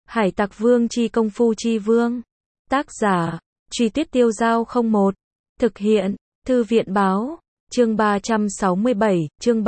Hải Tặc Vương chi công phu chi vương. Tác giả, Truy Tuyết Tiêu Dao 01. Thực hiện, Thư viện báo, chương 367, chương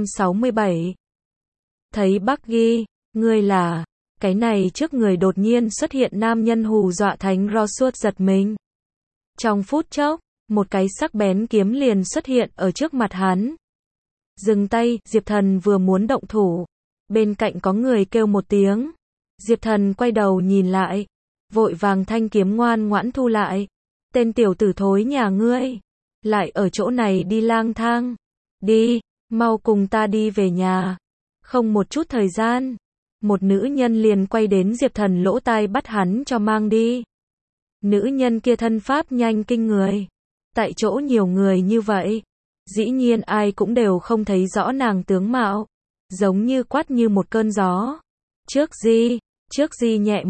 367. Thấy Bucky, ngươi là, cái này trước người đột nhiên xuất hiện nam nhân hù dọa Thánh Rosewood giật mình. Trong phút chốc, một cái sắc bén kiếm liền xuất hiện ở trước mặt hắn. Dừng tay, Diệp Thần vừa muốn động thủ. Bên cạnh có người kêu một tiếng. Diệp Thần quay đầu nhìn lại. Vội vàng thanh kiếm ngoan ngoãn thu lại. Tên tiểu tử thối nhà ngươi. Lại ở chỗ này đi lang thang. Đi, mau cùng ta đi về nhà. Không một chút thời gian. Một nữ nhân liền quay đến Diệp Thần lỗ tai bắt hắn cho mang đi. Nữ nhân kia thân pháp nhanh kinh người. Tại chỗ nhiều người như vậy. Dĩ nhiên ai cũng đều không thấy rõ nàng tướng mạo. Giống như quát như một cơn gió. Trước gì nhẹ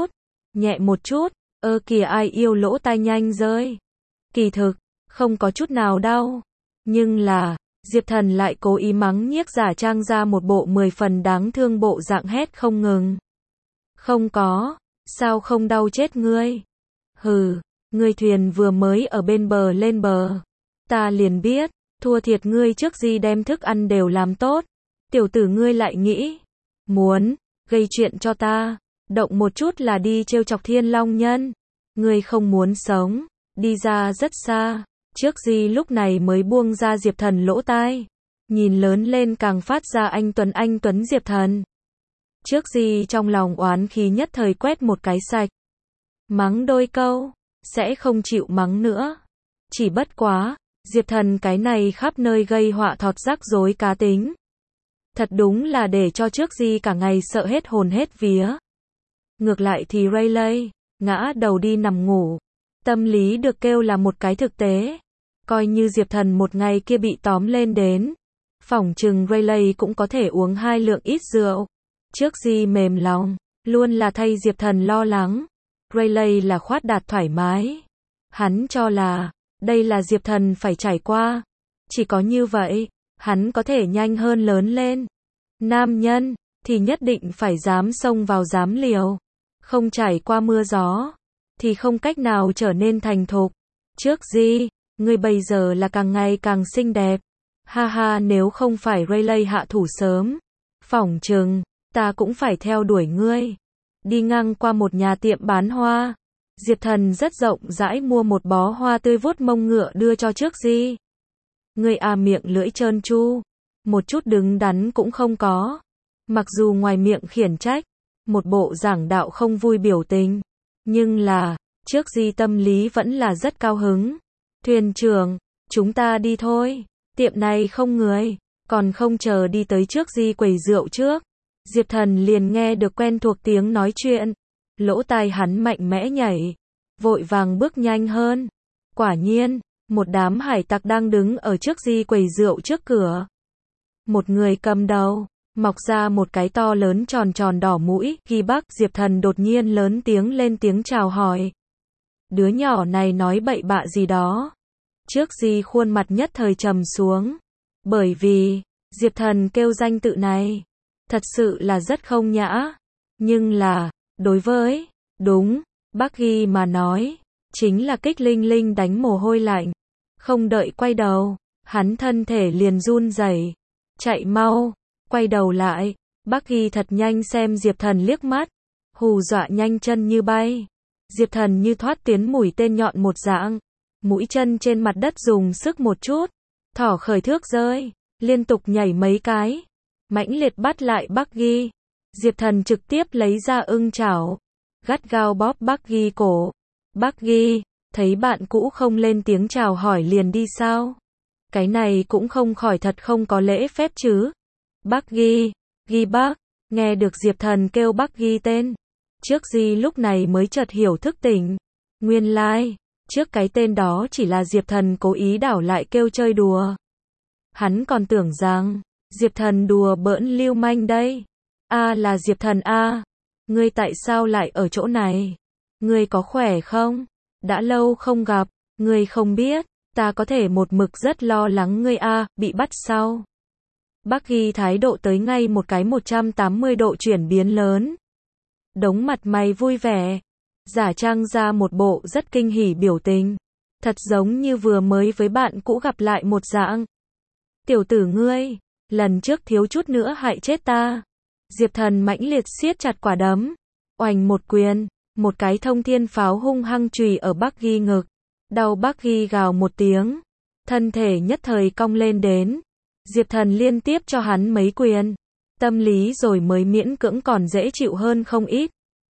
một chút, kìa ai yêu lỗ tai nhanh rơi. Kỳ thực, không có chút nào đau. Nhưng là, Diệp Thần lại cố ý mắng nhiếc giả trang ra một bộ 10 phần đáng thương bộ dạng hét không ngừng. Không có, sao không đau chết ngươi? Hừ, ngươi thuyền vừa mới ở bên bờ lên bờ. Ta liền biết, thua thiệt ngươi trước gì đem thức ăn đều làm tốt. Tiểu tử ngươi lại nghĩ, muốn, gây chuyện cho ta, động một chút là đi trêu chọc Thiên Long Nhân. Ngươi không muốn sống, đi ra rất xa. Trước gì lúc này mới buông ra Diệp Thần lỗ tai. Nhìn lớn lên càng phát ra anh Tuấn Diệp Thần. Trước gì trong lòng oán khí nhất thời quét một cái sạch. Mắng đôi câu, sẽ không chịu mắng nữa. Chỉ bất quá, Diệp Thần cái này khắp nơi gây họa thọt rắc rối cá tính. Thật đúng là để cho trước gì cả ngày sợ hết hồn hết vía. Ngược lại thì Rayleigh, ngã đầu đi nằm ngủ. Tâm lý được kêu là một cái thực tế. Coi như Diệp Thần một ngày kia bị tóm lên đến. Phỏng chừng Rayleigh cũng có thể uống 2 lượng ít rượu. Trước gì mềm lòng, luôn là thay Diệp Thần lo lắng. Rayleigh là khoát đạt thoải mái. Hắn cho là, đây là Diệp Thần phải trải qua. Chỉ có như vậy, hắn có thể nhanh hơn lớn lên. Nam nhân, thì nhất định phải dám xông vào dám liều. Không trải qua mưa gió, thì không cách nào trở nên thành thục. Trước gì, ngươi bây giờ là càng ngày càng xinh đẹp. Ha ha, nếu không phải Rayleigh hạ thủ sớm, phỏng chừng, ta cũng phải theo đuổi ngươi. Đi ngang qua một nhà tiệm bán hoa. Diệp Thần rất rộng rãi mua một bó hoa tươi vuốt mông ngựa đưa cho trước gì. Ngươi miệng lưỡi trơn tru, một chút đứng đắn cũng không có. Mặc dù ngoài miệng khiển trách, một bộ giảng đạo không vui biểu tình, nhưng là, trước gì tâm lý vẫn là rất cao hứng. Thuyền trưởng, chúng ta đi thôi, tiệm này không người, còn không chờ đi tới trước gì quầy rượu trước. Diệp Thần liền nghe được quen thuộc tiếng nói chuyện, lỗ tai hắn mạnh mẽ nhảy, vội vàng bước nhanh hơn. Quả nhiên, một đám hải tặc đang đứng ở trước gì quầy rượu trước cửa. Một người cầm đầu, mọc ra một cái to lớn tròn tròn đỏ mũi, ghi Bắc. Diệp Thần đột nhiên lớn tiếng lên tiếng chào hỏi. Đứa nhỏ này nói bậy bạ gì đó. Trước gì khuôn mặt nhất thời trầm xuống. Bởi vì, Diệp Thần kêu danh tự này, thật sự là rất không nhã. Nhưng là, đối với, Bucky mà nói, chính là kích linh linh đánh mồ hôi lạnh. Không đợi quay đầu, hắn thân thể liền run rẩy. Chạy mau, quay đầu lại, Bucky thật nhanh xem Diệp Thần liếc mắt, hù dọa nhanh chân như bay. Diệp Thần như thoát tiến mũi tên nhọn một dạng, mũi chân trên mặt đất dùng sức một chút, thỏ khởi thước rơi, liên tục nhảy mấy cái, mãnh liệt bắt lại Bucky. Diệp Thần trực tiếp lấy ra ưng chảo, gắt gao bóp Bucky cổ. Bucky, thấy bạn cũ không lên tiếng chào hỏi liền đi sao? Cái này cũng không khỏi thật không có lễ phép chứ. Bucky, Buck, nghe được Diệp Thần kêu Bucky tên. Trước gì lúc này mới chợt hiểu thức tỉnh. Nguyên lai, trước cái tên đó chỉ là Diệp Thần cố ý đảo lại kêu chơi đùa. Hắn còn tưởng rằng, Diệp Thần đùa bỡn lưu manh đây. Là Diệp Thần ngươi tại sao lại ở chỗ này? Ngươi có khỏe không? Đã lâu không gặp, ngươi không biết, ta có thể một mực rất lo lắng ngươi bị bắt sao? Bucky thái độ tới ngay một cái 180 độ chuyển biến lớn. Đống mặt mày vui vẻ, giả trang ra một bộ rất kinh hỉ biểu tình. Thật giống như vừa mới với bạn cũ gặp lại một dạng. Tiểu tử ngươi, lần trước thiếu chút nữa hại chết ta. Diệp Thần mãnh liệt siết chặt quả đấm. Oành một quyền, một cái thông thiên pháo hung hăng chùy ở Bắc Ghi ngực. Đau Bắc Ghi gào một tiếng. Thân thể nhất thời cong lên đến. Diệp Thần liên tiếp cho hắn mấy quyền. Tâm lý rồi mới miễn cưỡng còn dễ chịu hơn không ít.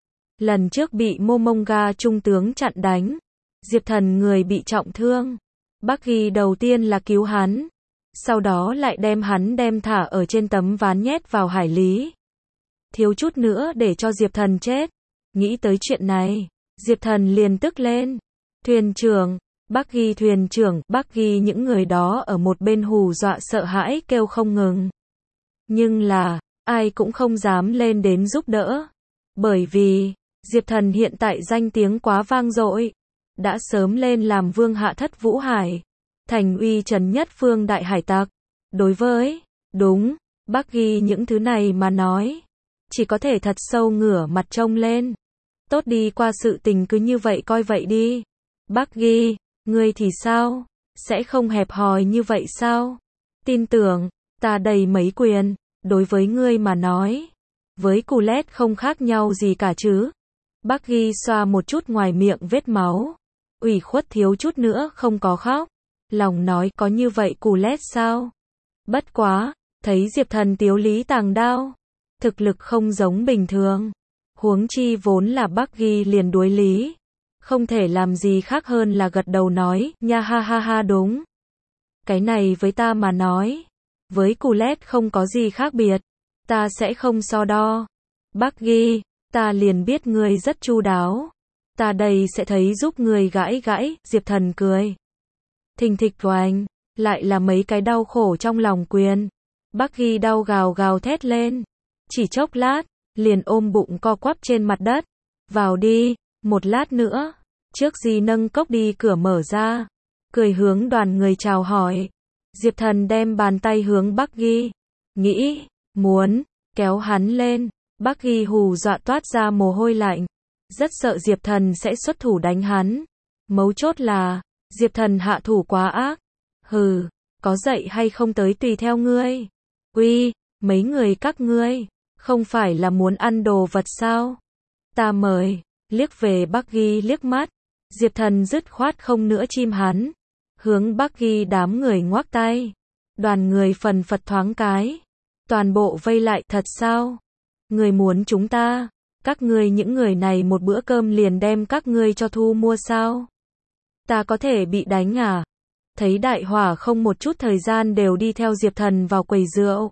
Lần trước bị Momonga trung tướng chặn đánh. Diệp Thần người bị trọng thương. Bắc Ghi đầu tiên là cứu hắn. Sau đó lại đem hắn thả ở trên tấm ván nhét vào hải lý. Thiếu chút nữa để cho Diệp Thần chết. Nghĩ tới chuyện này, Diệp Thần liền tức lên. Thuyền trưởng, Bắc Ghi thuyền trưởng, Bắc Ghi những người đó ở một bên hù dọa sợ hãi kêu không ngừng. Nhưng là, ai cũng không dám lên đến giúp đỡ. Bởi vì, Diệp Thần hiện tại danh tiếng quá vang dội. Đã sớm lên làm vương hạ thất Vũ Hải. Thành uy trấn nhất phương đại hải tặc. Đối với, đúng, Bắc Ghi những thứ này mà nói. Chỉ có thể thật sâu ngửa mặt trông lên. Tốt đi qua sự tình cứ như vậy coi vậy đi. Bắc Ghi, ngươi thì sao? Sẽ không hẹp hòi như vậy sao? Tin tưởng, ta đầy mấy quyền, đối với ngươi mà nói. Với Colette không khác nhau gì cả chứ. Bắc Ghi xoa một chút ngoài miệng vết máu. Ủy khuất thiếu chút nữa không có khóc. Lòng nói có như vậy Colette sao? Bất quá, thấy Diệp Thần tiếu lý tàng đao. Thực lực không giống bình thường. Huống chi vốn là Bắc Ghi liền đối lý. Không thể làm gì khác hơn là gật đầu nói, nha ha ha ha đúng. Cái này với ta mà nói. Với Colette không có gì khác biệt. Ta sẽ không so đo. Bắc Ghi, ta liền biết ngươi rất chu đáo. Ta đây sẽ thấy giúp ngươi gãi gãi, Diệp Thần cười. Thình thịch oành, lại là mấy cái đau khổ trong lòng quyền. Bắc Ghi đau gào gào thét lên. Chỉ chốc lát, liền ôm bụng co quắp trên mặt đất. Vào đi, một lát nữa. Trước Di nâng cốc đi cửa mở ra. Cười hướng đoàn người chào hỏi. Diệp Thần đem bàn tay hướng Bắc Ghi. Nghĩ, muốn, kéo hắn lên. Bắc Ghi hù dọa toát ra mồ hôi lạnh. Rất sợ Diệp Thần sẽ xuất thủ đánh hắn. Mấu chốt là, Diệp Thần hạ thủ quá ác. Hừ, có dậy hay không tới tùy theo ngươi. Uy, mấy người các ngươi, không phải là muốn ăn đồ vật sao? Ta mời, liếc về Bắc Ghi liếc mắt. Diệp Thần dứt khoát không nữa chim hắn. Hướng Bắc Ghi đám người ngoắc tay. Đoàn người phần phật thoáng cái. Toàn bộ vây lại thật sao? Người muốn chúng ta, các ngươi những người này một bữa cơm liền đem các ngươi cho thu mua sao? Ta có thể bị đánh à? Thấy đại hỏa không một chút thời gian đều đi theo Diệp Thần vào quầy rượu.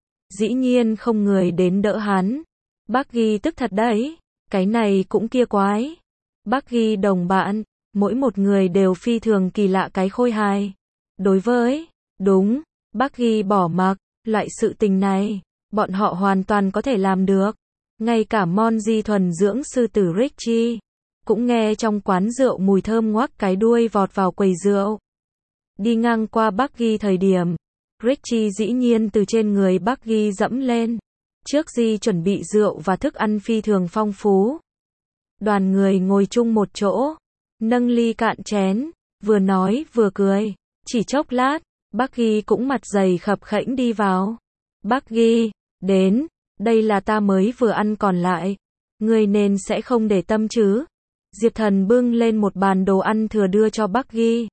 Dĩ nhiên không người đến đỡ hắn. Bắc Ghi tức thật đấy. Cái này cũng kia quái. Bắc Ghi đồng bạn, mỗi một người đều phi thường kỳ lạ cái khôi hài. Đối với, đúng, Bắc Ghi bỏ mặc, loại sự tình này, bọn họ hoàn toàn có thể làm được. Ngay cả Monji thuần dưỡng sư tử Richie, cũng nghe trong quán rượu mùi thơm ngoác cái đuôi vọt vào quầy rượu. Đi ngang qua Bắc Ghi thời điểm, Richie dĩ nhiên từ trên người Bắc Ghi dẫm lên. Trước Di chuẩn bị rượu và thức ăn phi thường phong phú. Đoàn người ngồi chung một chỗ, nâng ly cạn chén, vừa nói vừa cười. Chỉ chốc lát, Bắc Ghi cũng mặt dày khập khẽnh đi vào. Bắc Ghi, đến, đây là ta mới vừa ăn còn lại. Ngươi nên sẽ không để tâm chứ. Diệp Thần bưng lên một bàn đồ ăn thừa đưa cho Bắc Ghi.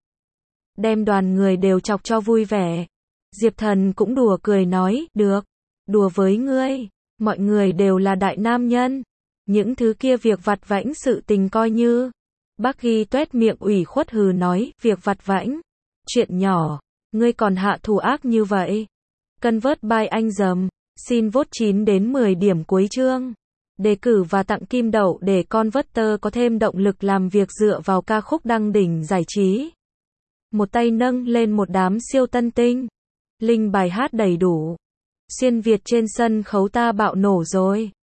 Đem đoàn người đều chọc cho vui vẻ. Diệp Thần cũng đùa cười nói, được, đùa với ngươi, mọi người đều là đại nam nhân. Những thứ kia việc vặt vãnh sự tình coi như. Bắc Ghi tuét miệng ủy khuất hừ nói, việc vặt vãnh, chuyện nhỏ, ngươi còn hạ thủ ác như vậy. Convert by anh dầm, xin vote 9 đến 10 điểm cuối chương. Đề cử và tặng kim đậu để Converter có thêm động lực làm việc dựa vào ca khúc đăng đỉnh giải trí. Một tay nâng lên một đám siêu tân tinh. Link bài hát đầy đủ. Xuyên Việt trên sân khấu ta bạo nổ rồi.